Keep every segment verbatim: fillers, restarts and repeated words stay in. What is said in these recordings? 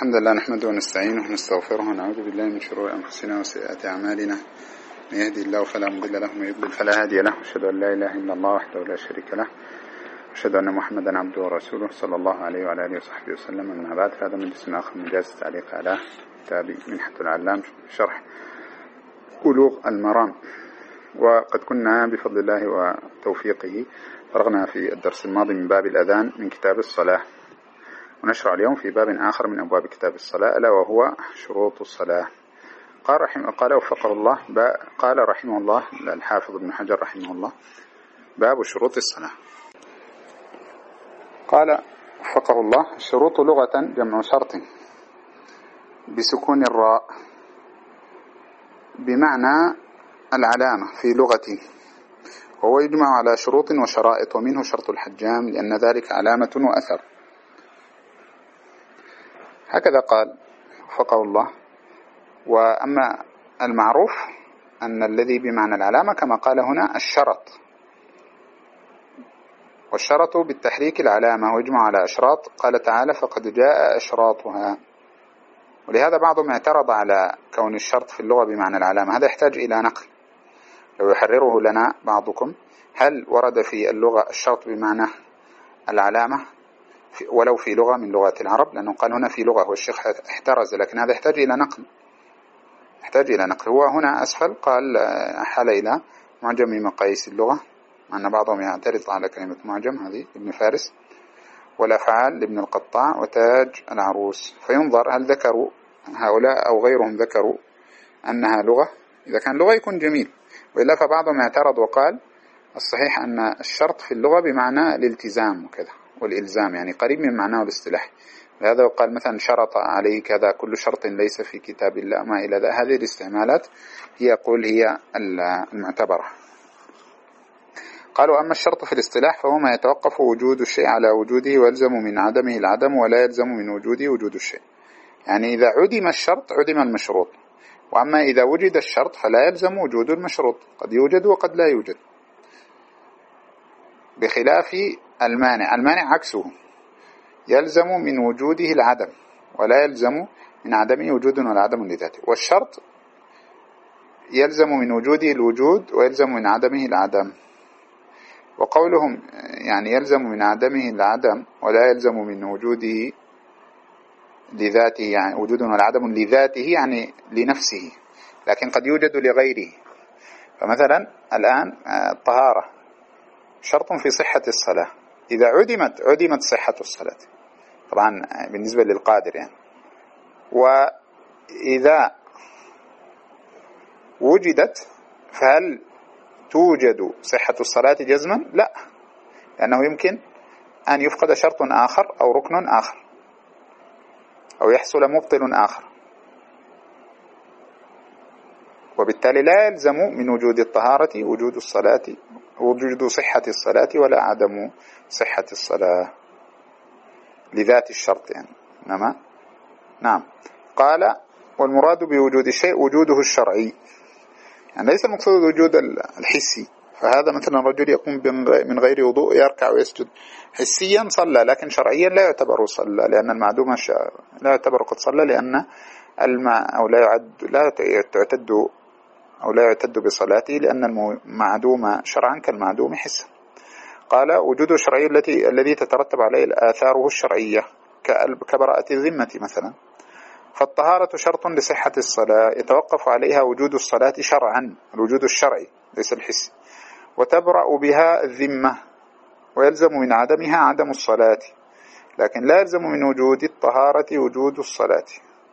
الحمد لله نحمده ونستعينه ونستغفره ونعوذ بالله من شرور أنفسنا وسيئات أعمالنا. من يهدي الله فلا مضل له ومن يضلل فلا هادي له، أشهد أن لا إله إلا الله وحده لا شريك له، أشهد أن محمدا عبده ورسوله صلى الله عليه وعلى آله وصحبه وسلم. أما بعد، فهذا مجلس آخر من جلسات التعليق على كتاب منحة العلام شرح بلوغ المرام. وقد كنا بفضل الله وتوفيقه فرغنا في الدرس الماضي من باب الأذان من كتاب الصلاة، ونشرع اليوم في باب آخر من أبواب كتاب الصلاة، ألا وهو شروط الصلاة. قال رحمه قال وفقه الله قال رحمه الله الحافظ ابن حجر رحمه الله: باب شروط الصلاة. قال وفقه الله: الشروط لغة جمع شرط بسكون الراء بمعنى العلامة في لغته، وهو يجمع على شروط وشرائط، ومنه شرط الحجام لأن ذلك علامة وأثر. هكذا قال وفقه الله. وأما المعروف أن الذي بمعنى العلامة كما قال هنا الشرط، والشرط بالتحريك العلامة ويجمع على أشراط. قال تعالى: فقد جاء أشراطها. ولهذا بعضهم اعترض على كون الشرط في اللغة بمعنى العلامة، هذا يحتاج إلى نقل. لو يحرره لنا بعضكم: هل ورد في اللغة الشرط بمعنى العلامة ولو في لغة من لغات العرب؟ لأنه قال هنا في لغة، والشيخ احترز، لكن هذا يحتاج إلى نقل يحتاج إلى نقل. هو هنا أسفل قال حال إلى معجم مقاييس اللغة، مع أن بعضهم يعترض على كلمة معجم، هذه ابن فارس، والأفعال لابن القطاع، وتاج العروس. فينظر هل ذكروا هؤلاء أو غيرهم ذكروا أنها لغة. إذا كان لغة يكون جميل، وإلا فبعضهم اعترض وقال الصحيح أن الشرط في اللغة بمعنى الالتزام وكذا والإلزام، يعني قريب من معناه الاصطلاحي. لهذا قال مثلا: شرط عليه كذا، كل شرط ليس في كتاب الله، ما إلى ذلك. هذه الاستعمالات هي يقول هي المعتبرة. قالوا: أما الشرط في الاصطلاح فهو ما يتوقف وجود الشيء على وجوده ويلزم من عدمه العدم، ولا يلزم من وجوده وجود الشيء. يعني إذا عدم الشرط عدم المشروط، وأما إذا وجد الشرط فلا يلزم وجود المشروط، قد يوجد وقد لا يوجد. بخلاف المانع، المانع عكسه، يلزم من وجوده العدم ولا يلزم من عدمه وجود ولا عدم لذاته. والشرط يلزم من وجوده الوجود ويلزم من عدمه العدم. وقولهم يعني يلزم من عدمه العدم ولا يلزم من وجوده لذاته، يعني وجود ولا عدم لذاته يعني لنفسه، لكن قد يوجد لغيره. فمثلا الآن الطهارة شرط في صحة الصلاة، إذا عدمت عدمت صحة الصلاة طبعا بالنسبة للقادر يعني. وإذا وجدت فهل توجد صحة الصلاة جزما؟ لا، لأنه يمكن أن يفقد شرط آخر أو ركن آخر أو يحصل مبطل آخر، وبالتالي لا يلزم من وجود الطهارة وجود الصلاة وجود صحة الصلاة ولا عدم صحة الصلاة لذات الشرط يعني. نعم نعم قال: والمراد بوجود الشيء وجوده الشرعي، يعني ليس المقصود وجود الحسي. فهذا مثلا رجل يقوم من غير وضوء يركع ويسجد، حسيا صلى، لكن شرعيا لا يعتبر صلى، لأن المعدوم لا يعتبر قد صلى، لأن الماء أو لا يعد لا تعتد أو لا يعتد بصلاته، لأن المعدوم شرعا كالمعدوم حسا. قال: وجود الشرعي التي الذي تترتب عليه آثاره الشرعية كبراءة الذمة مثلا. فالطهارة شرط لصحة الصلاة يتوقف عليها وجود الصلاة شرعا، الوجود الشرعي ليس الحسي، وتبرأ بها الذمة، ويلزم من عدمها عدم الصلاة، لكن لا يلزم من وجود الطهارة وجود الصلاة.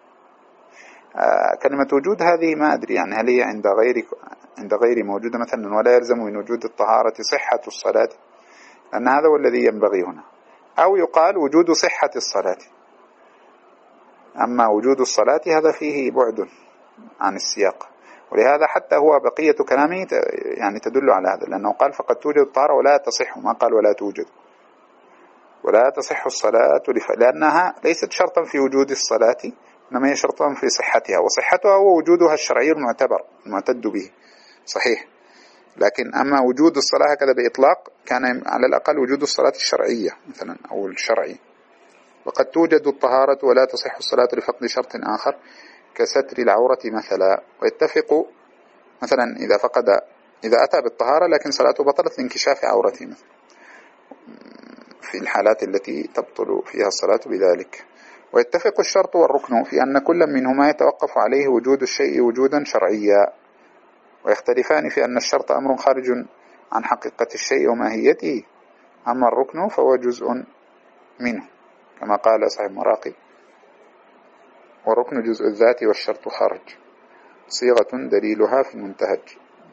آه كلمة وجود هذه ما أدري يعني هل هي عند غير عند غير موجودة مثلا، ولا يلزم من وجود الطهارة صحة الصلاة، لأن هذا هو الذي ينبغي هنا. أو يقال وجود صحة الصلاة، أما وجود الصلاة هذا فيه بعد عن السياق. ولهذا حتى هو بقية كلامه يعني تدل على هذا، لأنه قال: فقد توجد الطهارة ولا تصح، ما قال ولا توجد. ولا تصح الصلاة لأنها ليست شرطا في وجود الصلاة، إنما هي شرطا في صحتها، وصحتها هو وجودها الشرعي المعتبر المعتد به صحيح. لكن أما وجود الصلاة هكذا بإطلاق كان على الأقل وجود الصلاة الشرعية مثلا أو الشرعي، وقد توجد الطهارة ولا تصح الصلاة لفقد شرط آخر كستر العورة مثلا. ويتفق مثلا إذا فقد إذا أتى بالطهارة لكن صلاته بطلت لانكشاف عورته مثلا، في الحالات التي تبطل فيها الصلاة بذلك. ويتفق الشرط والركن في أن كل منهما يتوقف عليه وجود الشيء وجودا شرعيا، ويختلفان في أن الشرط أمر خارج عن حقيقة الشيء وماهيته، أما الركن فهو جزء منه كما قال صاحب مراقي: والركن جزء الذات والشرط خارج، صيغة دليلها في المنتهج.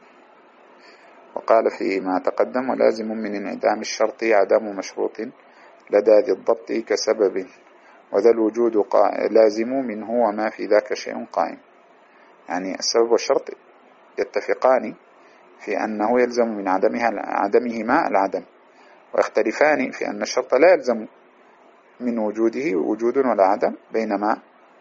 وقال فيما تقدم: ولازم من انعدام الشرط عدم مشروط لدى ذي الضبط كسبب، وذا الوجود لازم منه وما في ذاك شيء قائم. يعني السبب والشرط يتفقان في أنه يلزم من عدمها عدمهما العدم، ويختلفان في أن الشرط لا يلزم من وجوده وجود ولا عدم، بينما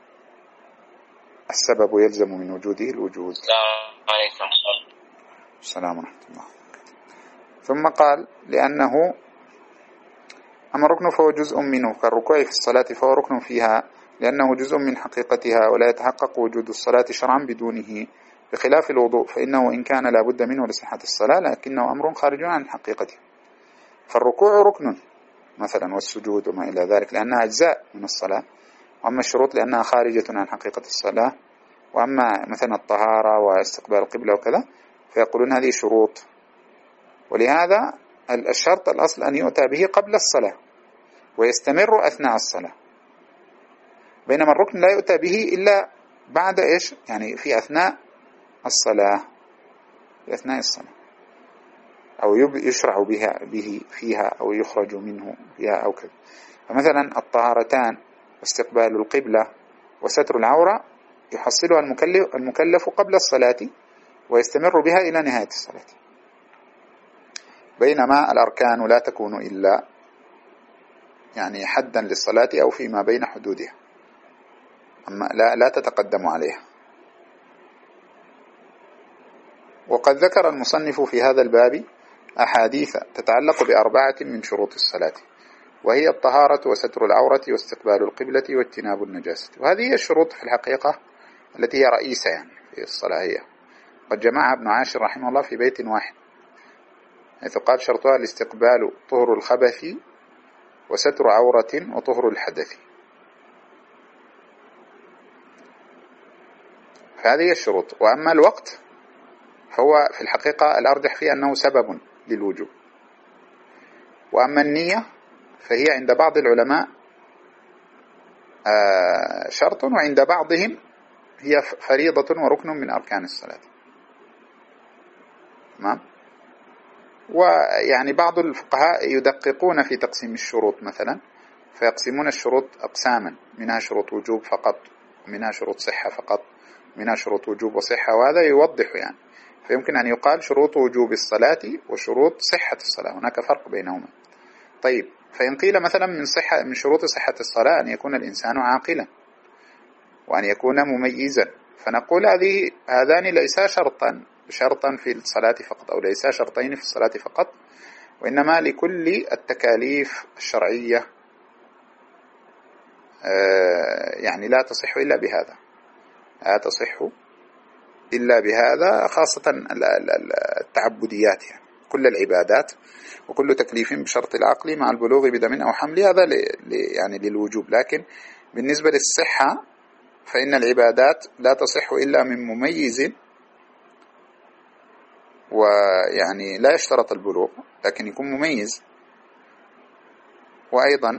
السبب يلزم من وجوده الوجود. السلام عليكم. السلام ورحمة الله. ثم قال: لأنه أما الركن فهو جزء منه كالركوع في الصلاة، فهو ركن فيها لأنه جزء من حقيقتها، ولا يتحقق وجود الصلاة شرعا بدونه، بخلاف الوضوء فإنه إن كان لا بد منه لصحة الصلاة لكنه أمر خارج عن حقيقته. فالركوع ركن مثلا، والسجود وما إلى ذلك لأنها أجزاء من الصلاة، وأما الشروط لأنها خارجة عن حقيقة الصلاة، وأما مثلا الطهارة واستقبال القبلة وكذا فيقولون هذه شروط. ولهذا الشرط الأصل أن يؤتى به قبل الصلاة ويستمر أثناء الصلاة، بينما الركن لا يؤتى به إلا بعد إيش؟ يعني في أثناء الصلاة، في أثناء الصلاة، أو يشرع بها به فيها أو يخرج منه فيها أو كذا. فمثلا الطهارتان واستقبال القبلة وستر العورة يحصلها المكلف, المكلف قبل الصلاة ويستمر بها إلى نهاية الصلاة، بينما الأركان لا تكون إلا يعني حدا للصلاة أو فيما بين حدودها، أما لا, لا تتقدم عليها. وقد ذكر المصنف في هذا الباب أحاديث تتعلق بأربعة من شروط الصلاة، وهي الطهارة وستر العورة واستقبال القبلة واجتناب النجاسة. وهذه هي الشروط في الحقيقة التي هي رئيسة يعني في الصلاة، هي قد جمعها ابن عاشر رحمه الله في بيت واحد، حيث قال: شرطها الاستقبال طهر الخبث وستر عورة وطهر الحدث. فهذه الشروط. وأما الوقت هو في الحقيقة الأرجح فيه أنه سبب للوجوب. وأما النية فهي عند بعض العلماء شرط، وعند بعضهم هي فريضة وركن من أركان الصلاة. تمام. ويعني بعض الفقهاء يدققون في تقسيم الشروط مثلا، فيقسمون الشروط أقساما، منها شروط وجوب فقط، ومنها شروط صحة فقط، ومنها شروط وجوب وصحة، وهذا يوضح يعني. فيمكن أن يقال شروط وجوب الصلاة وشروط صحة الصلاة، هناك فرق بينهما. طيب، فإن قيل مثلا من صحة من شروط صحة الصلاة أن يكون الإنسان عاقلا وأن يكون مميزا، فنقول هذه هذان ليسا شرطا شرطا في الصلاة فقط، أو ليسا شرطين في الصلاة فقط، وإنما لكل التكاليف الشرعية يعني لا تصح إلا بهذا، لا تصح إلا بهذا، خاصة التعبديات، يعني كل العبادات وكل تكليف بشرط العقل مع البلوغ بدم أو حمل، هذا يعني للوجوب. لكن بالنسبة للصحة فإن العبادات لا تصح إلا من مميز، ويعني لا يشترط البلوغ لكن يكون مميز، وأيضا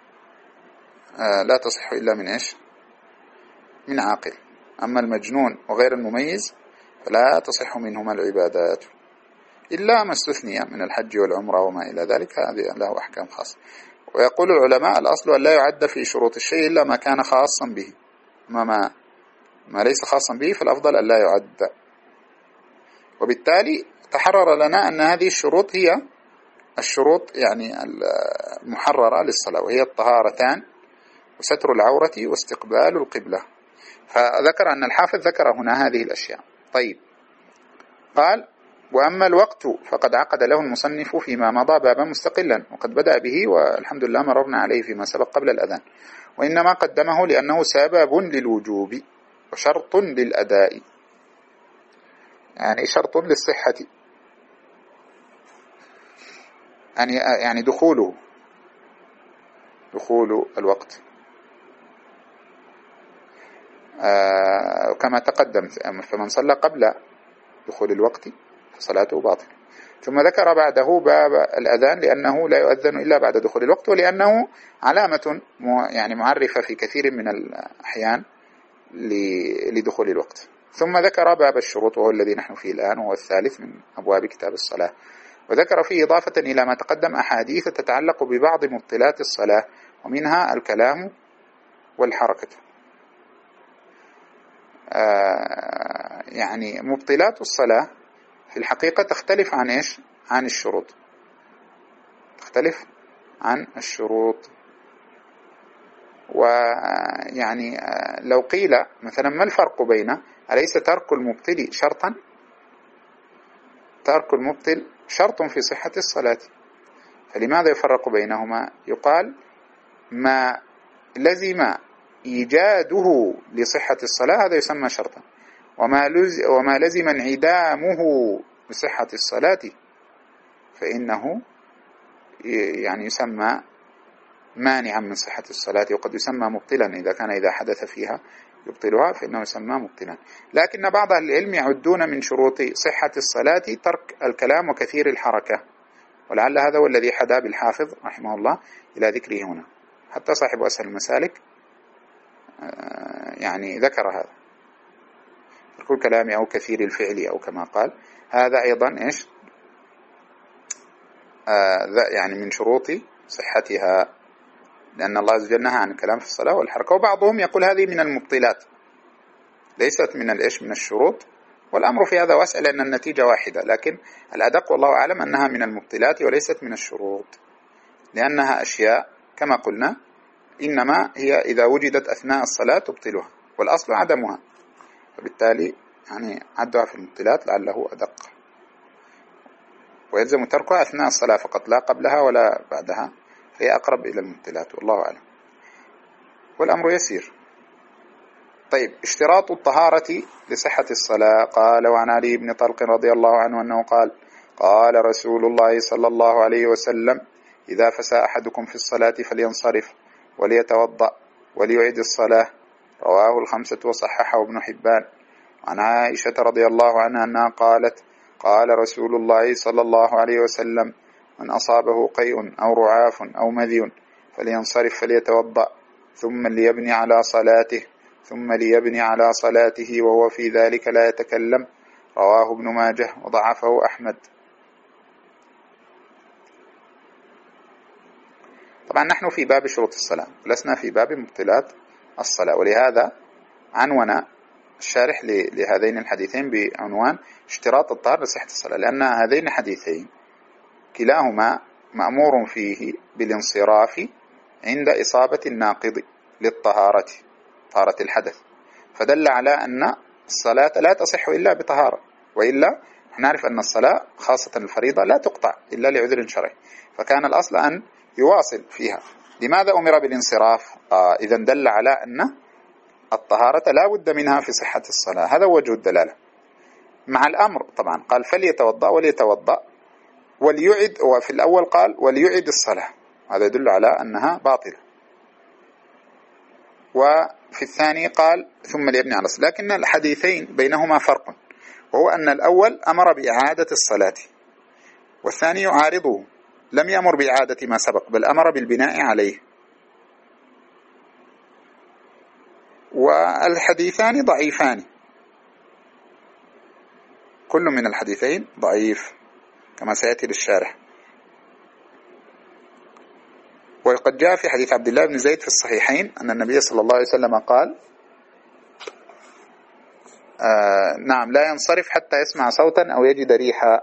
لا تصح إلا من إيش؟ من عاقل. أما المجنون وغير المميز فلا تصح منهما العبادات إلا ما استثني من الحج والعمرة وما إلى ذلك، هذه له أحكام خاصة. ويقول العلماء: الأصل أن لا يعد في شروط الشيء إلا ما كان خاصا به، ما, ما, ما ليس خاصا به فالأفضل أن لا يعد. وبالتالي تحرر لنا أن هذه الشروط هي الشروط يعني المحررة للصلاة، وهي الطهارتان وستر العورة واستقبال القبلة. فذكر أن الحافظ ذكر هنا هذه الأشياء. طيب، قال: وأما الوقت فقد عقد له المصنف فيما مضى بابا مستقلا، وقد بدأ به والحمد لله مررنا عليه فيما سبق قبل الأذان، وإنما قدمه لأنه سبب للوجوب وشرط للأداء، يعني شرط للصحة، يعني يعني دخوله دخول الوقت آه كما تقدم، فمن صلى قبل دخول الوقت فصلاته باطلة. ثم ذكر بعده باب الأذان لأنه لا يؤذن إلا بعد دخول الوقت، ولأنه علامة يعني معرفة في كثير من الأحيان لدخول الوقت. ثم ذكر باب الشروط وهو الذي نحن فيه الآن، وهو الثالث من أبواب كتاب الصلاة، وذكر فيه إضافة إلى ما تقدم أحاديث تتعلق ببعض مبطلات الصلاة، ومنها الكلام والحركة. آه يعني مبطلات الصلاة في الحقيقة تختلف عن إيش؟ عن الشروط، تختلف عن الشروط. ويعني لو قيل مثلا ما الفرق بين، أليس ترك المبطل شرطا؟ ترك المبطل شرط في صحة الصلاة، فلماذا يفرق بينهما؟ يقال ما لزم إيجاده لصحة الصلاة هذا يسمى شرطا، وما, لز وما لزم انعدامه لصحة الصلاة فإنه يعني يسمى مانعا من صحة الصلاة، وقد يسمى مبطلا إذا كان إذا حدث فيها يبطلها فإنه يسمى مبطلا. لكن بعض أهل العلم يعدون من شروط صحة الصلاة ترك الكلام وكثير الحركة، ولعل هذا هو الذي حدا بالحافظ رحمه الله إلى ذكره هنا، حتى صاحب أسهل المسالك يعني ذكر هذا، ترك الكلام أو كثير الفعل أو كما قال، هذا أيضا إيش آه يعني من شروط صحتها، لأن الله عز وجل نهى عن الكلام في الصلاة والحركة. وبعضهم يقول هذه من المبطلات ليست من الإيش من الشروط، والأمر في هذا واسع لأن النتيجة واحدة، لكن الأدق والله أعلم أنها من المبطلات وليست من الشروط، لأنها أشياء كما قلنا إنما هي إذا وجدت أثناء الصلاة تبطلها، والأصل عدمها، فبالتالي يعني عدها في المبطلات لعله أدق، ويلزم تركها أثناء الصلاة فقط لا قبلها ولا بعدها، فهي أقرب إلى المبطلات والله أعلم، والأمر يسير. طيب، اشتراط الطهارة لصحة الصلاة. قال: وعن علي بن طلق رضي الله عنه أنه قال: قال رسول الله صلى الله عليه وسلم: إذا فسى أحدكم في الصلاة فلينصرف وليتوضأ وليعيد الصلاة. رواه الخمسة وصححه ابن حبان. عن عائشة رضي الله عنها أنها قالت: قال رسول الله صلى الله عليه وسلم: من أصابه قيء أو رعاف أو مذي فلينصرف فليتوضأ ثم ليبني على صلاته ثم ليبني على صلاته وهو في ذلك لا يتكلم. رواه ابن ماجه وضعفه أحمد. طبعا نحن في باب شروط الصلاة ولسنا في باب مبطلات الصلاة، ولهذا عنونا الشارح لهذين الحديثين بعنوان اشتراط الطهارة لصحة الصلاة، لأن هذين الحديثين كلاهما مأمور فيه بالانصراف عند إصابة الناقض للطهارة، طهارة الحدث، فدل على أن الصلاة لا تصح إلا بطهارة، وإلا نعرف أن الصلاة خاصة الفريضة لا تقطع إلا لعذر شرعي، فكان الأصل أن يواصل فيها. لماذا أمر بالانصراف؟ آه إذا دل على أن الطهارة لا بد منها في صحة الصلاة، هذا وجه الدلالة. مع الأمر طبعا قال فليتوضأ وليتوضأ وليعد، وفي الأول قال وليعد الصلاة، هذا يدل على أنها باطلة، وفي الثاني قال ثم ليبني على الصلاة، لكن الحديثين بينهما فرق، وهو أن الأول أمر بإعادة الصلاة والثاني يعارضه، لم يأمر بإعادة ما سبق بل أمر بالبناء عليه، والحديثان ضعيفان، كل من الحديثين ضعيف كما سيأتي للشارح. وقد جاء في حديث عبد الله بن زيد في الصحيحين أن النبي صلى الله عليه وسلم قال: آه نعم لا ينصرف حتى يسمع صوتا أو يجد ريحا،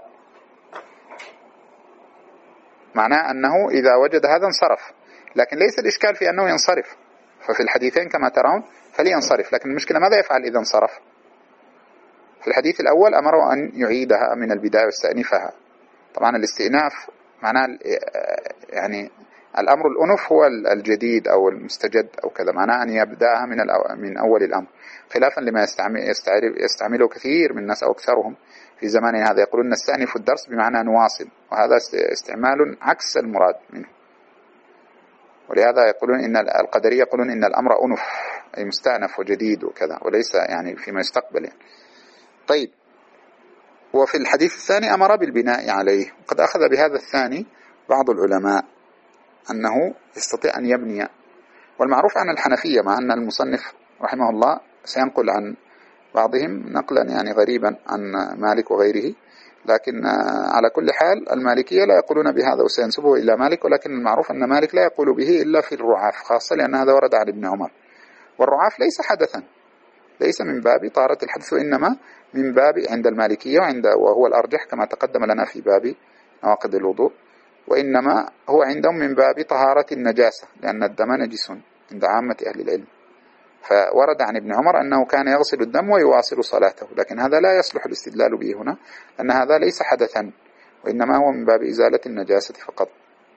معناه أنه إذا وجد هذا انصرف، لكن ليس الإشكال في أنه ينصرف، ففي الحديثين كما ترون فلينصرف، لكن المشكلة ماذا يفعل إذا انصرف؟ في الحديث الأول أمره أن يعيدها من البداية ويستأنفها. طبعا الاستئناف معناه يعني الأمر الأنف هو الجديد أو المستجد أو كذا، معناه أن يبدأها من من أول الأمر، خلافا لما يستعمل يستعمله كثير من الناس أو أكثرهم في زماننا هذا، يقولون نستأنف الدرس بمعنى نواصل، وهذا استعمال عكس المراد منه. ولهذا يقولون إن القدرية يقولون إن الأمر أنف أي مستأنف وجديد وكذا، وليس يعني فيما يستقبل يعني. طيب، وفي الحديث الثاني أمر بالبناء عليه، وقد أخذ بهذا الثاني بعض العلماء أنه يستطيع أن يبني. والمعروف عن الحنفية، مع أن المصنف رحمه الله سينقل عن بعضهم نقلا يعني غريبا عن مالك وغيره، لكن على كل حال المالكية لا يقولون بهذا وسينسبه إلى مالك، ولكن المعروف أن مالك لا يقول به إلا في الرعاف خاصة، لأن هذا ورد عن ابن عمر. والرعاف ليس حدثا، ليس من باب طهارة الحدث، وإنما من باب عند المالكية وعند وهو الأرجح كما تقدم لنا في باب نواقض الوضوء، وإنما هو عندهم من باب طهارة النجاسة، لأن الدم نجس عند عامة أهل العلم. فورد عن ابن عمر أنه كان يغسل الدم ويواصل صلاته، لكن هذا لا يصلح الاستدلال به هنا، أن هذا ليس حدثا، وإنما هو من باب إزالة النجاسة فقط.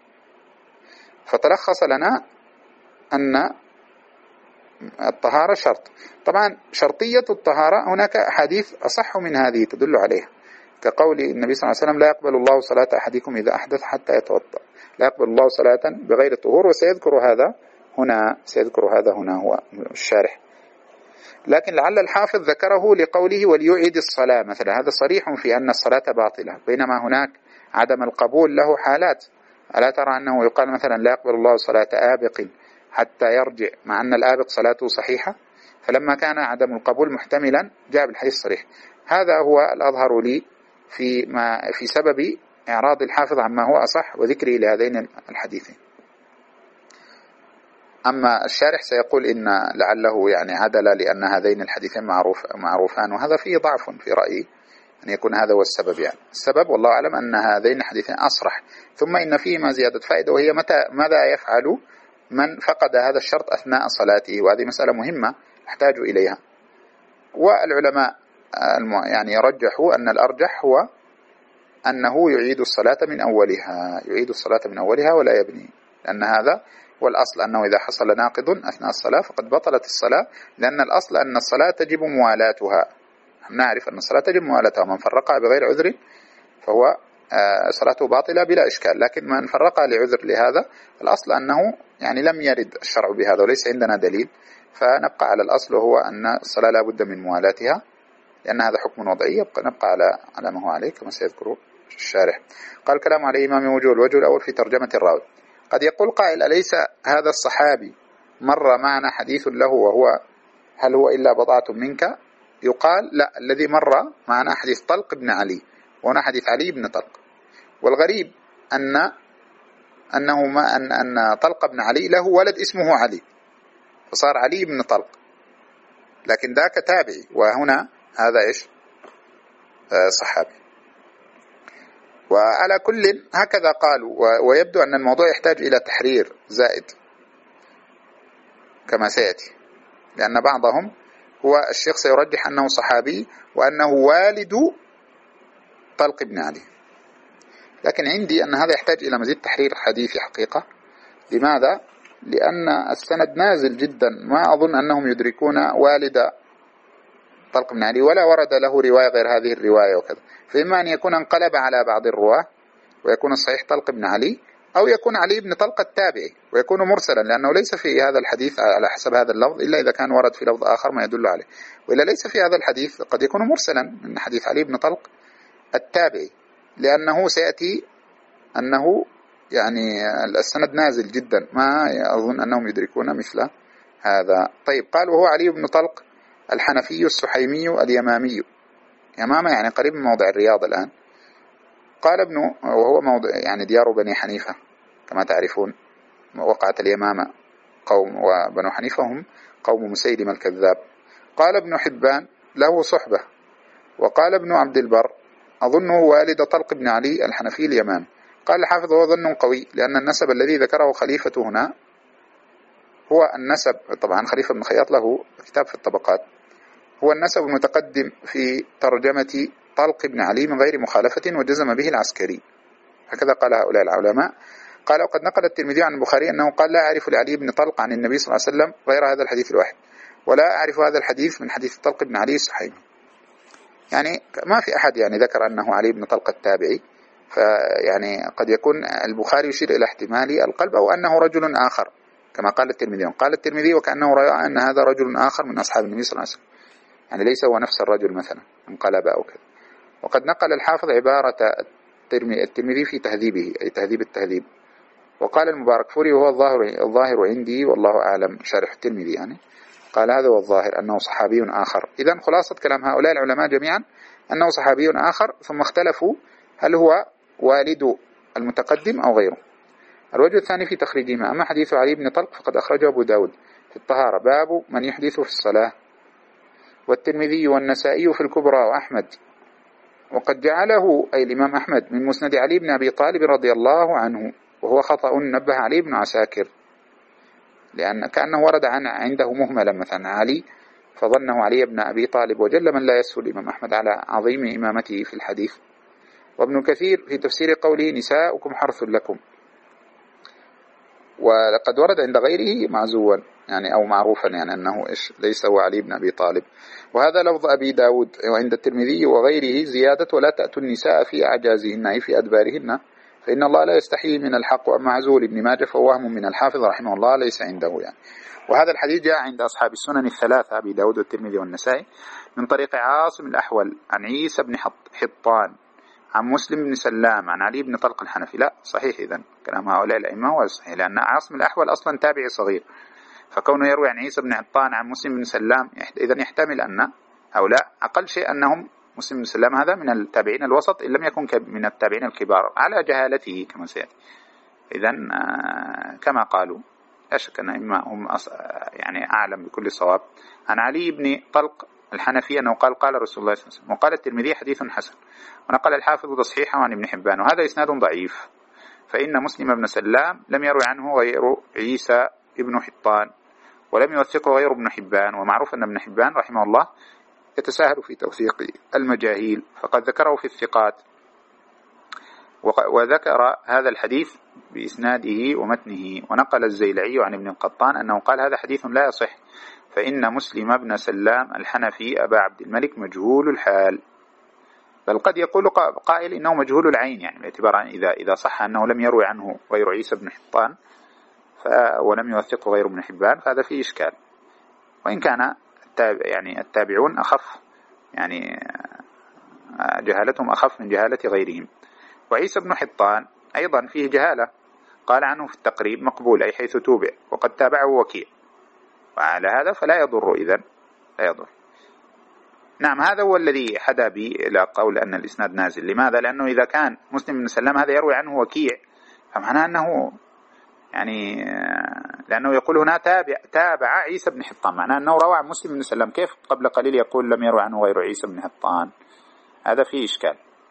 فتلخص لنا أن الطهارة شرط. طبعا شرطية الطهارة هناك أحاديث أصح من هذه تدل عليها، كقول النبي صلى الله عليه وسلم: لا يقبل الله صلاة أحدكم إذا أحدث حتى يتوضأ. لا يقبل الله صلاة بغير طهور، وسيذكر هذا هنا سيذكر هذا هنا هو الشارح. لكن لعل الحافظ ذكره لقوله وليعيد الصلاة مثلا، هذا صريح في أن الصلاة باطلة، بينما هناك عدم القبول له حالات. ألا ترى أنه يقال مثلا لا يقبل الله صلاة آبق حتى يرجع، مع أن الآبق صلاته صحيحة، فلما كان عدم القبول محتملا جاء بالحديث الصريح. هذا هو الأظهر لي في ما في سبب إعراض الحافظ عما هو أصح وذكره لهذين الحديثين. أما الشارح سيقول إن لعله يعني عدل لأن هذين الحديثين معروف معروفان، وهذا فيه ضعف في رأيي أن يكون هذا هو السبب. يعني السبب والله أعلم أن هذين الحديثين أصرح، ثم إن فيهما زيادة فائدة، وهي متى ماذا يفعل من فقد هذا الشرط أثناء صلاته، وهذه مسألة مهمة نحتاج إليها. والعلماء يعني يرجحوا أن الأرجح هو أنه يعيد الصلاة من أولها، يعيد الصلاة من أولها ولا يبني، لأن هذا والأصل أنه إذا حصل ناقض أثناء الصلاة فقد بطلت الصلاة، لأن الأصل أن الصلاة تجب موالاتها. نعرف أن الصلاة تجب موالاتها، من فرقها بغير عذر فهو صلاته باطلة بلا إشكال، لكن من فرقها لعذر لهذا الأصل أنه يعني لم يرد الشرع بهذا وليس عندنا دليل، فنبقى على الأصل وهو أن الصلاة لا بد من موالاتها، لأن هذا حكم وضعي، نبقى على على ما هو عليه كما سيذكره الشارح. قال: كلام على إمام وجوه. الوجه الأول في ترجمة الراوي. قد يقول قائل: أليس هذا الصحابي مر معنا حديث له وهو هل هو إلا بضعة منك؟ يقال: لا، الذي مر معنا حديث طلق بن علي، وهنا حديث علي بن طلق. والغريب أن أنه ما أن أن طلق بن علي له ولد اسمه علي، فصار علي بن طلق، لكن ذاك تابعي، وهنا هذا إيش؟ آه صحابي. وعلى كل هكذا قالوا، ويبدو أن الموضوع يحتاج إلى تحرير زائد كما سيأتي، لأن بعضهم هو الشيخ سيرجح أنه صحابي وأنه والد طلق بن علي، لكن عندي أن هذا يحتاج إلى مزيد تحرير حديثي حقيقة. لماذا؟ لأن السند نازل جدا، ما أظن أنهم يدركون والد طلق بن علي، ولا ورد له رواية غير هذه الرواية وكذا، فإما أن يكون انقلب على بعض الرواة ويكون الصحيح طلق بن علي، أو يكون علي بن طلق التابعي ويكون مرسلا، لأنه ليس في هذا الحديث على حسب هذا اللفظ إلا إذا كان ورد في لفظ آخر ما يدل عليه، وإلا ليس في هذا الحديث قد يكون مرسلا من حديث علي بن طلق التابعي، لأنه سيأتي أنه يعني السند نازل جدا، ما أظن أنهم يدركون مثل هذا. طيب، قال: وهو علي بن طلق الحنفي السحيمي اليمامي. يمامة يعني قريب من موضع الرياض الآن. قال ابن، وهو موضع يعني ديار بني حنيفة كما تعرفون، وقعة اليمامة قوم، وبنو حنيفة هم قوم مسيلم الكذاب. قال ابن حبان: له صحبة. وقال ابن عبد البر: أظنه والد طلق بن علي الحنفي اليمامي. قال الحافظ: هو ظن قوي، لأن النسب الذي ذكره خليفة هنا هو النسب، طبعا خليفة بن خياط له كتاب في الطبقات، هو النسب المتقدم في ترجمة طلق بن علي من غير مخالفة وجزم به العسكري، هكذا قال هؤلاء العلماء. قال: وقد نقل الترمذي عن البخاري أنه قال: لا أعرف لعلي بن طلق عن النبي صلى الله عليه وسلم غير هذا الحديث الواحد، ولا أعرف هذا الحديث من حديث طلق بن علي الصحيحي. يعني ما في أحد يعني ذكر أنه علي بن طلق التابعي، فيعني قد يكون البخاري يشير إلى احتمال القلب أو أنه رجل آخر كما قال الترمذي. قال الترمذي: وكأنه رأى أن هذا رجل آخر من أصحاب النبي صلى الله عليه وسلم، يعني ليس هو نفس الرجل مثلا انقلب أو كذا. وقد نقل الحافظ عبارة الترمذي في تهذيبه، أي تهذيب التهذيب. وقال المباركفوري: وهو الظاهر الظاهر عندي والله أعلم، شارح الترمذي يعني، قال: هذا هو الظاهر أنه صحابي آخر. إذن خلاصة كلام هؤلاء العلماء جميعا أنه صحابي آخر، ثم اختلفوا هل هو والد المتقدم أو غيره. الوجه الثاني في تخريجهما: أما حديث علي بن طلق فقد أخرجه أبو داود في الطهارة باب من يحدث في الصلاة، والترمذي والنسائي في الكبرى، وأحمد. وقد جعله أي الإمام أحمد من مسند علي بن أبي طالب رضي الله عنه، وهو خطأ نبه علي بن عساكر، لأن كأنه ورد عن عنده مهملا مثلا علي فظنه علي بن أبي طالب، وجل من لا يسهل الإمام أحمد على عظيم إمامته في الحديث. وابن كثير في تفسير قوله: نساؤكم حرث لكم، ولقد ورد عند غيره معزوا يعني أو معروفا يعني أنه إيش ليس هو علي بن أبي طالب. وهذا لفظ أبي داود وعند الترمذي وغيره زيادة: ولا تأتوا النساء في أعجازهن أي في أدبارهن فإن الله لا يستحيي من الحق. وأما عزول ابن ماجه فهو وهم من الحافظ رحمه الله ليس عنده يعني. وهذا الحديث جاء عند أصحاب السنن الثلاثة أبي داود والترمذي والنسائي من طريق عاصم الأحول عن عيسى بن حطان عن مسلم بن سلام عن علي بن طلق الحنفي. لا صحيح، إذن كلام هؤلاء الأئمة هو صحيح، لأن عاصم الأحول أصلا تابعي صغير، فكونه يروي عن عيسى بن حطان عن مسلم بن سلام إذن يحتمل أن هؤلاء أقل شيء أنهم مسلم بن سلام هذا من التابعين الوسط إن لم يكن من التابعين الكبار على جهالته كما سيأتي. إذن كما قالوا لا شك أن إما هم يعني أعلم بكل صواب. عن علي بن طلق الحنفي أنه قال: قال رسول الله صلى الله عليه وسلم. وقال الترمذي: حديث حسن. ونقل الحافظ تصحيحه عن ابن حبان، وهذا إسناد ضعيف، فإن مسلم بن سلام لم يروي عنه غير عيسى بن حطان، ولم يوثقه غير ابن حبان. ومعروف أن ابن حبان رحمه الله يتساهل في توثيق المجاهيل، فقد ذكره في الثقات، وذكر هذا الحديث بإسناده ومتنه. ونقل الزيلعي عن ابن القطان أنه قال: هذا حديث لا يصح، فإن مسلم بن سلام الحنفي أبا عبد الملك مجهول الحال. بل قد يقول قائل إنه مجهول العين، يعني باعتبار إذا إذا صح أنه لم يروي عنه غير عيسى بن حطان ولم يوثقه غير ابن حبان فهذا فيه إشكال. وإن كان التابع يعني التابعون أخف، يعني جهالتهم أخف من جهالة غيرهم. وعيسى بن حطان أيضا فيه جهالة، قال عنه في التقريب مقبول أي حيث توبع، وقد تابعه وكيع، وعلى هذا فلا يضر، إذن لا يضر. نعم، هذا هو الذي حدا بي إلى قول أن الإسناد نازل. لماذا؟ لأنه إذا كان مسلم بن سلام هذا يروي عنه وكيع فمعناه أنه يعني لأنه يقول هنا تابع, تابع عيسى بن حطان، معناه أنه روى عن مسلم بن سلام. كيف قبل قليل يقول لم يروي عنه غير عيسى بن حطان؟ هذا فيه إشكال،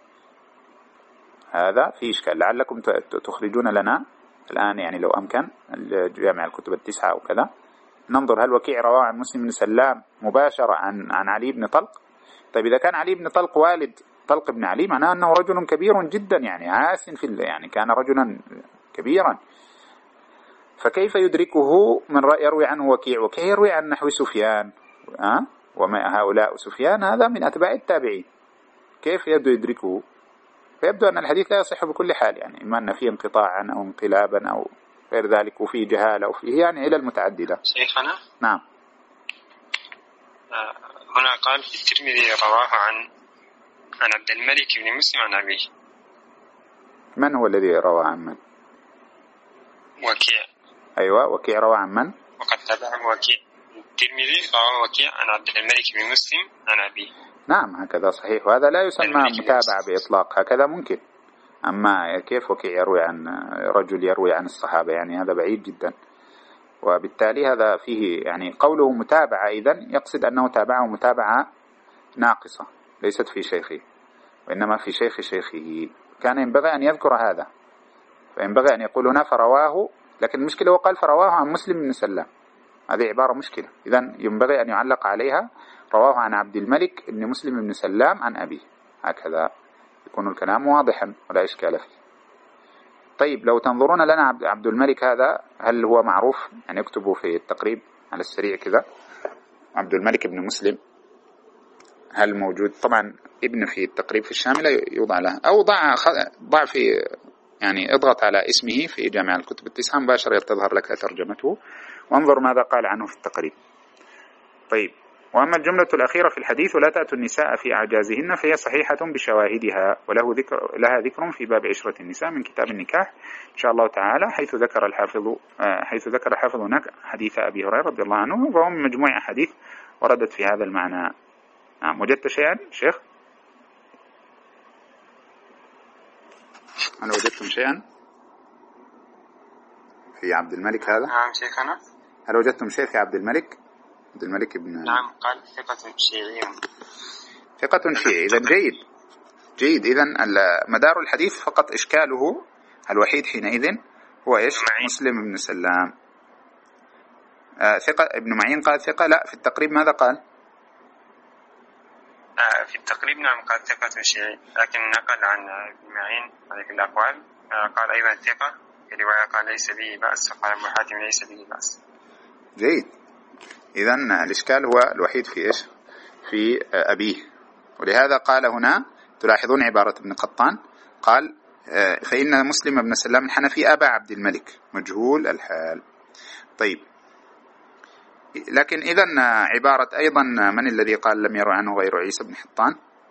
هذا فيه إشكال. لعلكم تخرجون لنا الآن يعني لو أمكن الجامع الكتب التسعة أو كذا، ننظر هل وكيع رواه عن مسلم بن سلام مباشرة عن عن علي بن طلق. طيب إذا كان علي بن طلق والد طلق بن علي معناه أنه رجل كبير جدا، يعني عاس في يعني كان رجلا كبيرا، فكيف يدركه من يروي عنه وكيع؟ وكيع يروي عن نحو سفيان، أه؟ وما هؤلاء سفيان هذا من أتباع التابعين، كيف يبدو يدركه؟ فيبدو أن الحديث لا يصح بكل حال، يعني إما أن فيه انقطاعا أو انقلابا أو غير ذلك، وفيه جهالة وفيه يعني علل متعددة. شيخنا نعم. آه هنا قال في الترمذي رواه عن عن عبد الملك بن مسلم عن أبيه. من هو الذي روى عن من؟ وكيع. أيوة، وكيع روى عن من؟ وقد تبعه وكيع. الترمذي رواه وكيع عن عبد الملك بن مسلم عن أبيه. نعم هكذا صحيح، وهذا لا يسمى متابعة بإطلاق، هكذا ممكن. أما كيف وكيع يروي عن رجل يروي عن الصحابة؟ يعني هذا بعيد جدا، وبالتالي هذا فيه يعني قوله متابعة إذن يقصد أنه تابعه متابعة ناقصة ليست في شيخه وإنما في شيخ شيخه. كان ينبغي أن يذكر هذا، فينبغي أن يقول هنا فرواه، لكن المشكلة هو قال فرواه عن مسلم بن سلام، هذه عبارة مشكلة، إذن ينبغي أن يعلق عليها رواه عن عبد الملك بن مسلم بن سلام عن أبيه، هكذا يكون الكلام واضحا ولا إشكال فيه. طيب لو تنظرون لنا عبد الملك هذا هل هو معروف؟ يعني اكتبوا في التقريب على السريع كذا عبد الملك بن مسلم هل موجود؟ طبعا ابن في التقريب في الشاملة يوضع له، أو ضع ضع في يعني اضغط على اسمه في جامع الكتب التسعة مباشرة تظهر لك ترجمته، وانظر ماذا قال عنه في التقريب. طيب وأما الجملة الأخيرة في الحديث ولا تأتوا النساء في أعجازهن فهي صحيحة بشواهدها، وله ذكر لها ذكر في باب عشرة النساء من كتاب النكاح إن شاء الله تعالى، حيث ذكر الحافظ حيث ذكر الحافظ هناك حديث أبي هريرة رضي الله عنه، وهو من مجموع أحاديث وردت في هذا المعنى. نعم وجدت شيئا شيخ؟ هل وجدتم شيئا في عبد الملك هذا؟ نعم شيخنا. هل وجدتم شيء في عبد الملك؟ عبد الملك بن نعم قال ثقة شيعي. ثقة شيعي، إذا جيد جيد. إذا مدار الحديث فقط إشكاله الوحيد حينئذ هو إيش؟ مسلم بن سلام. آه ثقة ابن معين قال ثقة، لا في التقريب ماذا قال؟ آه في التقريب نعم قال ثقة شيعي، لكن نقل عن ابن معين هذه الأقوال آه قال أيضا ثقة، في رواية قال ليس به بأس، قال أبو حاتم ليس به بأس. جيد. إذن الإشكال هو الوحيد في إيش؟ في أبيه، ولهذا قال هنا تلاحظون عبارة ابن قطان قال فإن مسلم بن سلام الحنفي أبا عبد الملك مجهول الحال. طيب لكن إذن عبارة أيضا من الذي قال لم يروي عنه غير عيسى بن حطان؟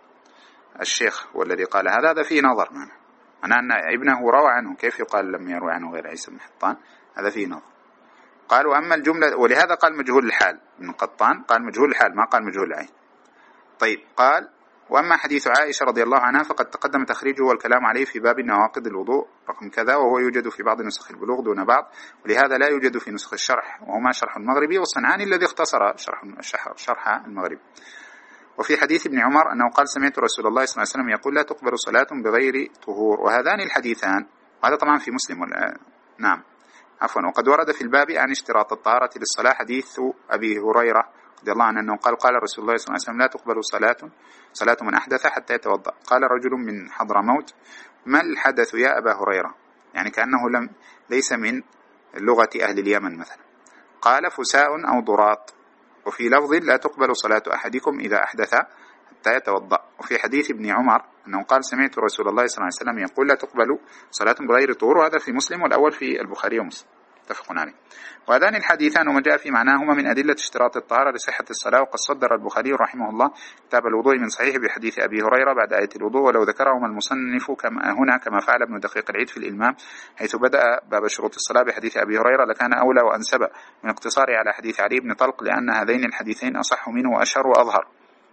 الشيخ هو الذي قال هذا، هذا فيه نظر معنا أنا أن ابنه روى عنه، كيف يقال لم يروي عنه غير عيسى بن حطان؟ هذا فيه نظر. قالوا أما الجملة، ولهذا قال مجهول الحال، ابن قطان قال مجهول الحال ما قال مجهول العين. طيب قال وأما حديث عائشة رضي الله عنها فقد تقدم تخريجه والكلام عليه في باب نواقض الوضوء رقم كذا، وهو يوجد في بعض نسخ البلوغ دون بعض، ولهذا لا يوجد في نسخ الشرح، وهما شرح المغربي والصنعاني الذي اختصر شرح شرح المغربي. وفي حديث ابن عمر أنه قال سمعت رسول الله صلى الله عليه وسلم يقول لا تقبل صلاة بغير طهور، وهذان الحديثان وهذا طبعا في مسلم ولا نعم عفوا. وقد ورد في الباب عن اشتراط الطهارة للصلاة حديث أبي هريرة رضي الله عنه أنه قال قال رسول الله صلى الله عليه وسلم لا تقبل صلاة صلاة من أحدث حتى يتوضأ. قال رجل من حضرموت ما الحدث يا أبا هريرة؟ يعني كأنه لم ليس من لغة أهل اليمن مثلا. قال فساء أو ضراط. وفي لفظ لا تقبل صلاة أحدكم إذا أحدث حتى يتوضأ. وفي حديث ابن عمر أنه قال سمعت رسول الله صلى الله عليه وسلم يقول لا تقبل صلاة بغير طهور، وهذا في مسلم والأول في البخاري ومسلم متفق عليه. وهذان الحديثان وما جاء في معناهما من أدلة اشتراط الطهارة لصحة الصلاة. وقد صدر البخاري رحمه الله كتاب الوضوء من صحيح بحديث أبي هريرة بعد آية الوضوء، ولو ذكرهما المصنف كما هنا كما فعل ابن دقيق العيد في الإلمام حيث بدأ باب شروط الصلاة بحديث أبي هريرة لكان أولى وأنسب من اقتصاره على حديث علي بن طلق، لأن هذين الحديثين أصح منه وأشهر وأظهر.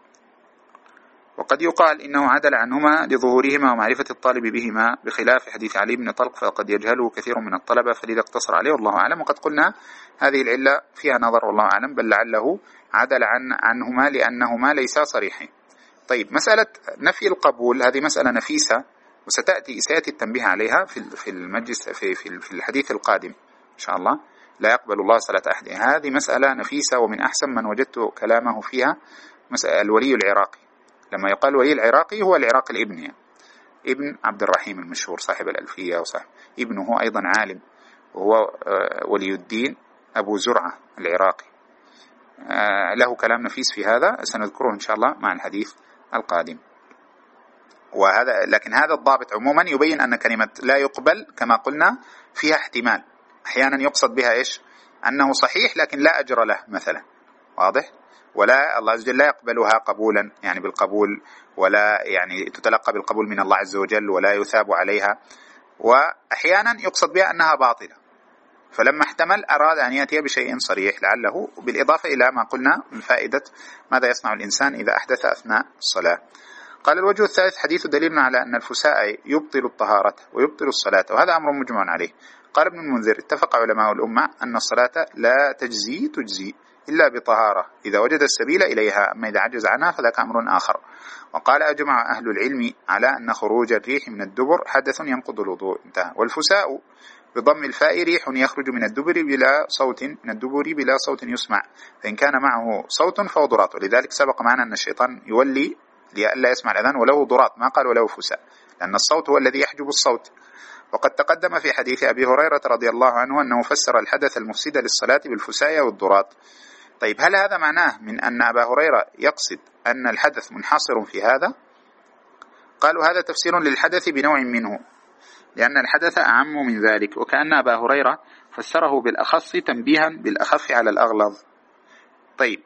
وقد يقال إنه عدل عنهما لظهورهما ومعرفة الطالب بهما، بخلاف حديث علي بن طلق فقد يجهله كثير من الطلبة فلذا اقتصر عليه والله أعلم. وقد قلنا هذه العلة فيها نظر والله أعلم، بل لعله عدل عن عنهما لأنهما ليسا صريحين. طيب مسألة نفي القبول هذه مسألة نفيسة، وستأتي سيأتي التنبيه عليها في في المجلس في في في الحديث القادم إن شاء الله. لا يقبل الله صلاة أحد، هذه مسألة نفيسة، ومن أحسن من وجدت كلامه فيها الولي العراقي. لما يقال ولي العراقي هو العراق الابن، يعني ابن عبد الرحيم المشهور صاحب الألفية، وصاحب ابنه أيضا عالم وهو ولي الدين أبو زرعة العراقي، له كلام نفيس في هذا سنذكره إن شاء الله مع الحديث القادم. وهذا لكن هذا الضابط عموما يبين أن كلمة لا يقبل كما قلنا فيها احتمال، أحيانا يقصد بها إيش؟ أنه صحيح لكن لا أجر له مثلا، واضح؟ ولا الله عز وجل لا يقبلها قبولا يعني بالقبول، ولا يعني تتلقى بالقبول من الله عز وجل ولا يثاب عليها. وأحيانا يقصد بها أنها باطلة، فلما احتمل أراد أن يأتي بشيء صريح لعله، بالإضافة إلى ما قلنا من فائدة ماذا يصنع الإنسان إذا أحدث أثناء الصلاة. قال الوجه الثالث حديث دليل على أن الفساء يبطل الطهارة ويبطل الصلاة، وهذا أمر مجمع عليه. قال ابن المنذر اتفق علماء الأمة أن الصلاة لا تجزي تجزي إلا بطهارة إذا وجد السبيل إليها، أما إذا عجز عنها فذاك أمر آخر. وقال أجمع أهل العلم على أن خروج الريح من الدبر حدث ينقض الوضوء انتهى. والفساء بضم الفاء ريح يخرج من الدبر بلا صوت من الدبر بلا صوت يسمع، فإن كان معه صوت فهو ضراط. ولذلك سبق معنا أن الشيطان يولي لئلا يسمع الأذان وله ضراط، ما قال وله فساء، لأن الصوت هو الذي يحجب الصوت. وقد تقدم في حديث أبي هريرة رضي الله عنه أنه فسر الحدث المفسد للصلاة بالفساء والضراط. طيب هل هذا معناه من أن أبا هريرة يقصد أن الحدث منحصر في هذا؟ قالوا هذا تفسير للحدث بنوع منه، لأن الحدث أعم من ذلك، وكأن أبا هريرة فسره بالأخص تنبيها بالأخف على الأغلظ. طيب،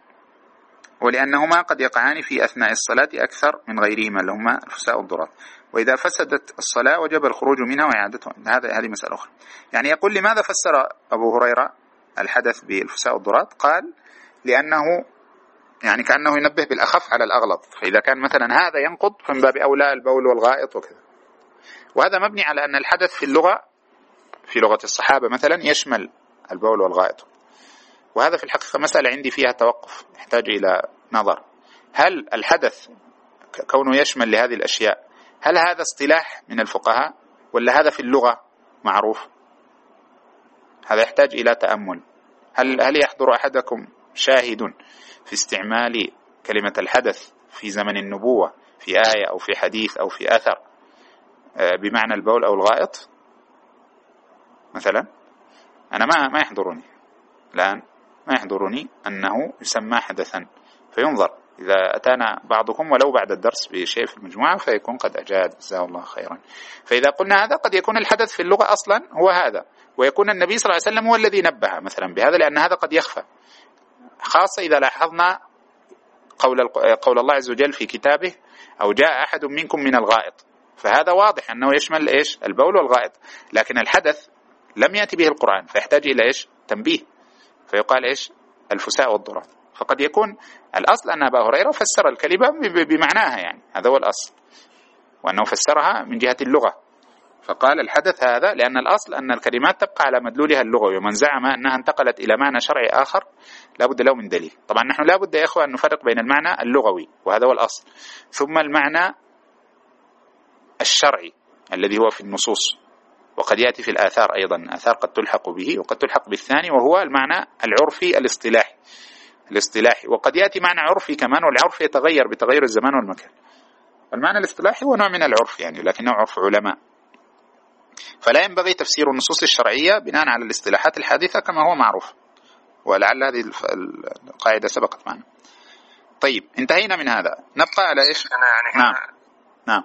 ولأنهما قد يقعان في أثناء الصلاة أكثر من غيرهما اللي هما الفساء والضراط، وإذا فسدت الصلاة وجب الخروج منها وإعادتها. هذا هذه مسألة أخرى. يعني يقول لماذا فسر أبو هريرة الحدث بالفساء والضراط؟ قال لأنه يعني كأنه ينبه بالأخف على الأغلظ، فإذا كان مثلا هذا ينقض فمن باب أولى البول والغائط وكذا. وهذا مبني على أن الحدث في اللغة في لغة الصحابة مثلا يشمل البول والغائط، وهذا في الحقيقة مسألة عندي فيها توقف يحتاج إلى نظر. هل الحدث كونه يشمل لهذه الأشياء هل هذا اصطلاح من الفقهاء ولا هذا في اللغة معروف؟ هذا يحتاج إلى تأمل. هل هل يحضر أحدكم شاهد في استعمال كلمة الحدث في زمن النبوة في آية أو في حديث أو في أثر بمعنى البول أو الغائط مثلا؟ أنا ما ما يحضرني الآن ما يحضرني أنه يسمى حدثا، فينظر إذا أتانا بعضكم ولو بعد الدرس بشيء في المجموعة فيكون قد أجاد جزاه الله خيرا. فإذا قلنا هذا قد يكون الحدث في اللغة أصلا هو هذا، ويكون النبي صلى الله عليه وسلم هو الذي نبه مثلا بهذا، لأن هذا قد يخفى، خاصة إذا لاحظنا قول قول الله عز وجل في كتابه أو جاء أحد منكم من الغائط، فهذا واضح أنه يشمل إيش؟ البول والغائط، لكن الحدث لم يأتي به القرآن فيحتاج إلى إيش؟ تنبيه، فيقال إيش؟ الفساء والضراط. فقد يكون الأصل أن أبا هريرة فسر الكلمة بمعناها، يعني هذا هو الأصل، وأنه فسرها من جهة اللغة فقال الحدث هذا، لأن الأصل أن الكلمات تبقى على مدلولها اللغوي، ومن زعم أنها انتقلت إلى معنى شرعي آخر لا بد له من دليل. طبعا نحن لا بد يا إخوة أن نفرق بين المعنى اللغوي وهذا هو الأصل، ثم المعنى الشرعي الذي هو في النصوص، وقد يأتي في الآثار أيضا، آثار قد تلحق به وقد تلحق بالثاني وهو المعنى العرفي الاصطلاحي الاصطلاحي وقد يأتي معنى عرفي كمان، والعرف يتغير بتغير الزمان والمكان. المعنى الاصطلاحي هو نوع من العرف يعني، لكنه عرف علماء، فلا ينبغي تفسير النصوص الشرعية بناء على الاصطلاحات الحادثة كما هو معروف، ولعل هذه القاعدة سبقت معنا. طيب انتهينا من هذا، نبقى على إيش؟ أنا يعني نعم نعم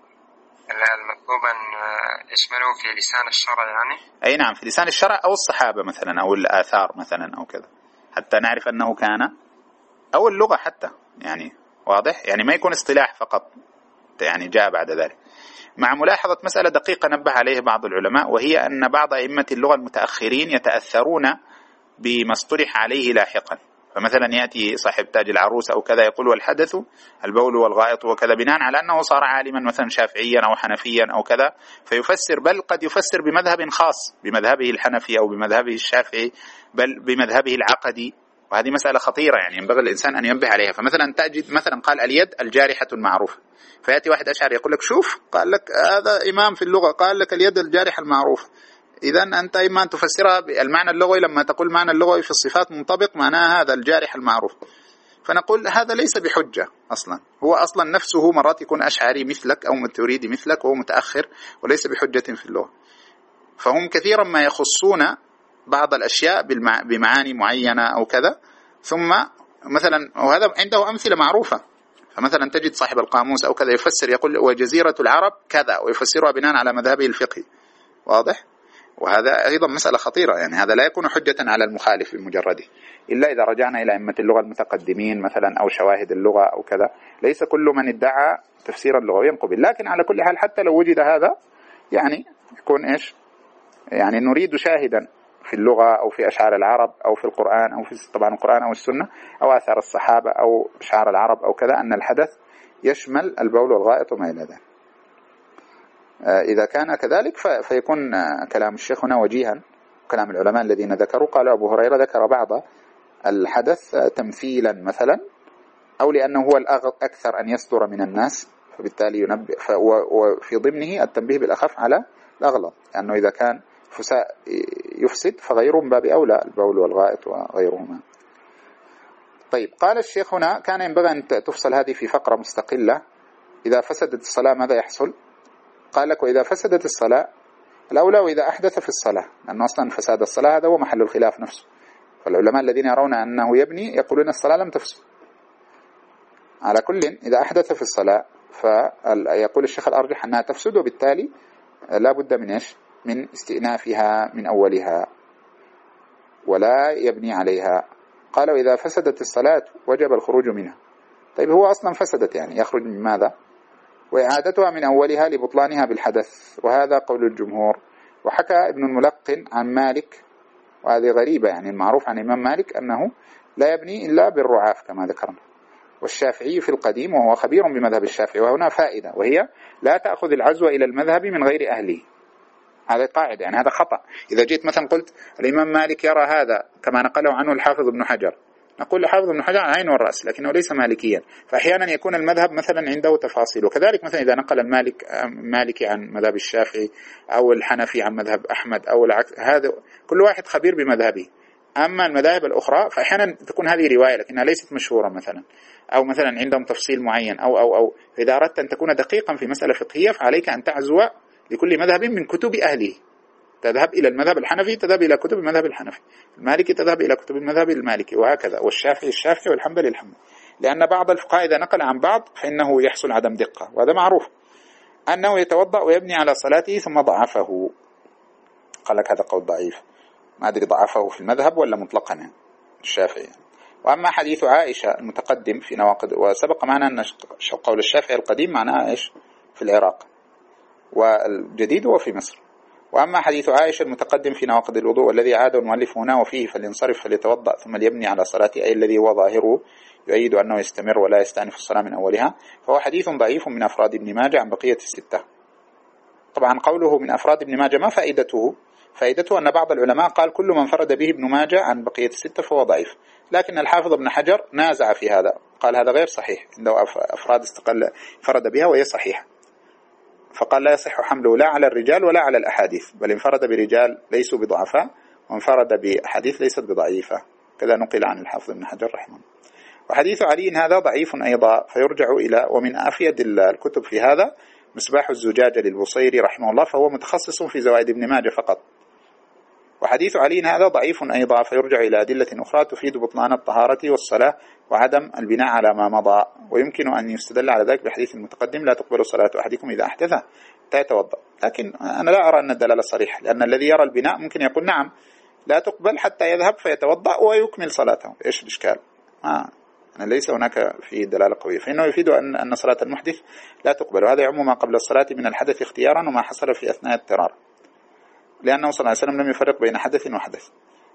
المطلوب أن يشملوا في لسان الشرع يعني. أي نعم، في لسان الشرع أو الصحابة مثلا أو الآثار مثلا أو كذا، حتى نعرف أنه كان، أو اللغة حتى يعني واضح، يعني ما يكون اصطلاح فقط يعني جاء بعد ذلك. مع ملاحظة مسألة دقيقة نبه عليه بعض العلماء، وهي أن بعض أئمة اللغة المتأخرين يتأثرون بما اصطلح عليه لاحقا، فمثلا يأتي صاحب تاج العروس أو كذا يقول والحدث البول والغائط وكذا، بناء على أنه صار عالما مثلا شافعيا أو حنفيا أو كذا، فيفسر، بل قد يفسر بمذهب خاص بمذهبه الحنفي أو بمذهبه الشافعي بل بمذهبه العقدي، وهذه مسألة خطيرة يعني ينبغي الإنسان أن ينبه عليها. فمثلا تجد مثلا قال اليد الجارحة المعروفة، فيأتي واحد أشعري يقول لك شوف قال لك هذا إمام في اللغة قال لك اليد الجارحة المعروفة، إذا أنت إما أن تفسرها بالمعنى اللغوي، لما تقول معنى اللغوي في الصفات منطبق معناها هذا الجارح المعروف، فنقول هذا ليس بحجة أصلا، هو أصلا نفسه مرات يكون أشعري مثلك أو متوريدي مثلك وهو متأخر وليس بحجة في اللغة. فهم كثيرا ما يخصون بعض الأشياء بمعاني معينة أو كذا، ثم مثلا وهذا عنده أمثلة معروفة، فمثلا تجد صاحب القاموس أو كذا يفسر يقول وجزيرة العرب كذا ويفسرها بناء على مذهبه الفقهي، واضح؟ وهذا أيضا مسألة خطيرة، يعني هذا لا يكون حجة على المخالف بمجرده، إلا إذا رجعنا إلى أئمة اللغة المتقدمين مثلا أو شواهد اللغة أو كذا. ليس كل من ادعى تفسيرا لغويا قبل، لكن على كل حال حتى لو وجد هذا يعني يكون إيش؟ يعني نريد شاهدا في اللغة أو في أشعار العرب أو في القرآن أو في طبعا القرآن أو السنة أو آثار الصحابة أو أشعار العرب أو كذا، أن الحدث يشمل البول والغائط وما إلى ذلك. إذا كان كذلك فيكون كلام الشيخ هنا وجيها، كلام العلماء الذين ذكروا. قال أبو هريرة ذكر بعض الحدث تمثيلا مثلا، أو لأنه هو الأكثر أن يصدر من الناس فبالتالي ينبه، وفي ضمنه التنبيه بالأخف على الأغلظ، لأنه إذا كان يفسد فغيره من باب أولى، البول والغائط وغيرهما. طيب قال الشيخ هنا كان ينبغي أن تفصل هذه في فقرة مستقلة. إذا فسدت الصلاة ماذا يحصل؟ قال لك وإذا فسدت الصلاة الأولى وإذا أحدث في الصلاة، لأن أصلا فساد الصلاة هذا هو محل الخلاف نفسه. فالعلماء الذين يرون أنه يبني يقولون الصلاة لم تفسد. على كل إذا أحدث في الصلاة فيقول الشيخ الأرجح أنها تفسد، وبالتالي لا بد من إيش؟ من استئنافها من أولها ولا يبني عليها. قال وإذا فسدت الصلاة وجب الخروج منها. طيب هو أصلا فسدت، يعني يخرج من ماذا؟ وإعادتها من أولها لبطلانها بالحدث، وهذا قول الجمهور. وحكى ابن الملقن عن مالك، وهذه غريبة، يعني المعروف عن الإمام مالك أنه لا يبني إلا بالرعاف كما ذكرنا. والشافعي في القديم، وهو خبير بمذهب الشافعي، وهنا فائدة وهي لا تأخذ العزو إلى المذهب من غير أهله. هذا قاعدة، يعني هذا خطأ. إذا جيت مثلا قلت الإمام مالك يرى هذا كما نقله عنه الحافظ ابن حجر، نقول الحافظ ابن حجر عين والرأس، لكنه ليس مالكيا. فأحيانا يكون المذهب مثلا عنده تفاصيل، وكذلك مثلا إذا نقل المالك مالكي عن مذهب الشافعي أو الحنفي عن مذهب أحمد أو العكس، هذا كل واحد خبير بمذهبه. أما المذاهب الأخرى فأحيانا تكون هذه رواية لكنها ليست مشهورة مثلا، أو مثلا عندهم تفصيل معين أو أو أو إذا أردت أن تكون دقيقا في مسألة فقهية فعليك أن تعزو لكل مذهب من كتب أهله. تذهب إلى المذهب الحنفي تذهب إلى كتب المذهب الحنفي، المالكي تذهب إلى كتب المذهب المالكي، وهكذا، والشافعي الشافعي والحنبلي الحنبلي. لأن بعض الفقهاء إذا نقل عن بعض فإنه يحصل عدم دقة، وهذا معروف. أنه يتوضأ ويبني على صلاته ثم ضعفه. قال لك هذا قول ضعيف، ما أدري ضعفه في المذهب ولا مطلقا يعني الشافعي. وأما حديث عائشة المتقدم في نواقض، وسبق معنا أن قول الشافعي القديم معناه إيش في العراق، والجديد هو في مصر. وأما حديث عائشة المتقدم في نواقض الوضوء والذي عاد المؤلف هنا وفيه فلينصرف فليتوضأ ثم ليبني على صلاته، أي الذي هو ظاهره يؤيد أنه يستمر ولا يستأنف الصلاة من أولها، فهو حديث ضعيف من أفراد ابن ماجه عن بقية الستة. طبعا قوله من أفراد ابن ماجه ما فائدته؟ فائدته أن بعض العلماء قال كل من فرد به ابن ماجه عن بقية الستة فهو ضعيف، لكن الحافظ ابن حجر نازع في هذا، قال هذا غير صحيح، عنده أفراد استقل فرد بها وهي صحيحة، فقال لا يصح حمله لا على الرجال ولا على الأحاديث، بل انفرد برجال ليسوا بضعفاء وانفرد بأحاديث ليست بضعيفة، كذا نقل عن الحافظ ابن حجر رحمه. وحديث علي هذا ضعيف أيضا، فيرجع إلى، ومن أفيد الكتب في هذا مصباح الزجاجة للبصيري رحمه الله، فهو متخصص في زوائد ابن ماجه فقط. وحديث علي هذا ضعيف أيضا، فيرجع إلى أدلة أخرى تفيد بطلان الطهارة والصلاة وعدم البناء على ما مضى، ويمكن أن يستدل على ذلك بحديث المتقدم لا تقبل صلاة أحدكم إذا أحدث حتى يتوضأ. لكن أنا لا أرى أن الدلالة صريحة، لأن الذي يرى البناء ممكن يقول نعم لا تقبل حتى يذهب فيتوضأ ويكمل صلاته، إيش الإشكال؟ آه. أنا ليس هناك في دلالة قوية، فإنه يفيد أن أن صلاة المحدث لا تقبل، وهذا يعم ما قبل الصلاة من الحدث اختيارا وما حصل في أثناء اضطرار، لأنه صلى الله عليه وسلم لم يفرق بين حدث وحدث.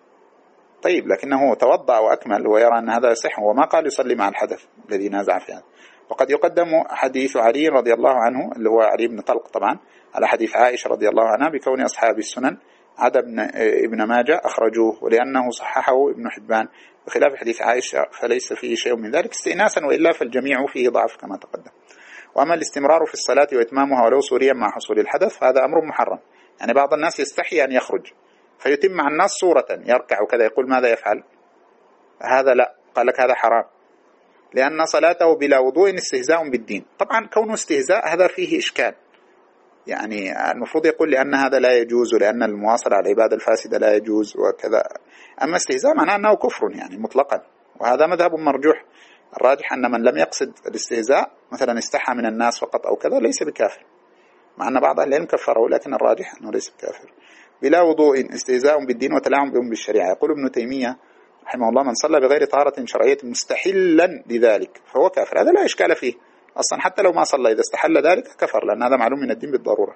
طيب لكنه توضأ وأكمل ويرى أن هذا يصح، وما قال يصلي مع الحدث الذي نازع في هذا. وقد يقدم حديث علي رضي الله عنه اللي هو علي بن طلق طبعا على حديث عائشة رضي الله عنها بكون أصحاب السنن عدا ابن ماجه أخرجوه، ولأنه صححه ابن حبان بخلاف حديث عائشة فليس فيه شيء من ذلك استئناسا، وإلا فالجميع فيه ضعف كما تقدم. وأما الاستمرار في الصلاة وإتمامها ولو سوريا مع حصول الحدث فهذا أمر محرم، يعني بعض الناس يستحي أن يخرج فيتم مع الناس صورة يركع وكذا، يقول ماذا يفعل؟ هذا لا، قال لك هذا حرام، لأن صلاته بلا وضوء استهزاء بالدين. طبعا كونه استهزاء هذا فيه إشكال، يعني المفروض يقول لأن هذا لا يجوز، لأن المواصلة على العبادة الفاسدة لا يجوز وكذا. أما استهزاء معناه أنه كفر يعني مطلقا، وهذا مذهب مرجوح. الراجح أن من لم يقصد الاستهزاء مثلا استحى من الناس فقط أو كذا ليس بكافر، مع أن بعض أهل العلم كفره، لكن الراجح أنه ليس بكافر. بلا وضوء استهزاء بالدين وتلاعب بهم بالشريعة. يقول ابن تيمية رحمه الله من صلى بغير طهارة شرعية مستحلا لذلك فهو كافر، هذا لا إشكال فيه أصلا، حتى لو ما صلى إذا استحل ذلك كفر، لأن هذا معلوم من الدين بالضرورة.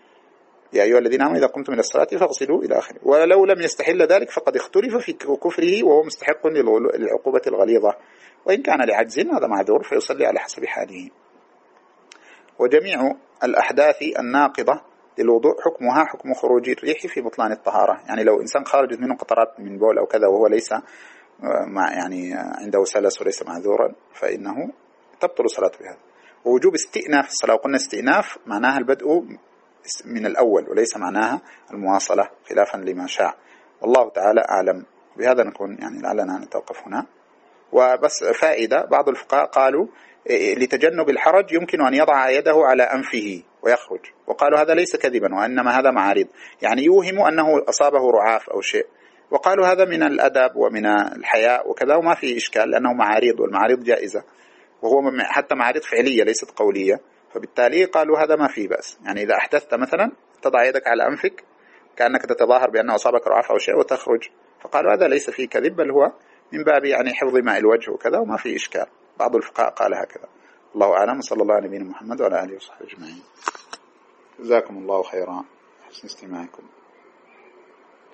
يا أيها الذين آمنوا إذا قمتم إلى الصلاة فاغسلوا إلى آخره. ولو لم يستحل ذلك فقد اختلف في كفره وهو مستحق للعقوبة الغليظة، وإن كان لعجز هذا معذور فيصلي على حسب حاله. وجميع الأحداث الناقضة للوضوء حكمها حكم خروج الريح في بطلان الطهارة، يعني لو إنسان خرجت منه قطرات من بول أو كذا وهو ليس مع يعني عنده سلس وليس معذورا فإنه تبطل صلاته بهذا. ووجوب استئناف الصلاة، وقلنا استئناف معناها البدء من الأول وليس معناها المواصلة خلافا لما شاع. والله تعالى أعلم. بهذا نكون يعني لعلنا نتوقف هنا. وبس فائدة، بعض الفقهاء قالوا لتجنب الحرج يمكن أن يضع يده على أنفه ويخرج، وقالوا هذا ليس كذبا وإنما هذا معارض، يعني يوهم أنه أصابه رعاف أو شيء، وقالوا هذا من الأدب ومن الحياء وكذا وما في إشكال لأنه معارض، والمعارض جائزة، وهو حتى معارض فعلية ليست قولية، فبالتالي قالوا هذا ما فيه بأس. يعني إذا أحدثت مثلا تضع يدك على أنفك كأنك تتظاهر بأنه أصابك رعاف أو شيء وتخرج، فقالوا هذا ليس فيه كذب بل هو من باب يعني حفظ ماء الوجه وكذا وما في إشكال. بعض الفقهاء قال هكذا. الله أعلم. صلى الله على نبينا محمد وعلى آله وصحبه أجمعين. جزاكم الله خيرا حسن استماعكم.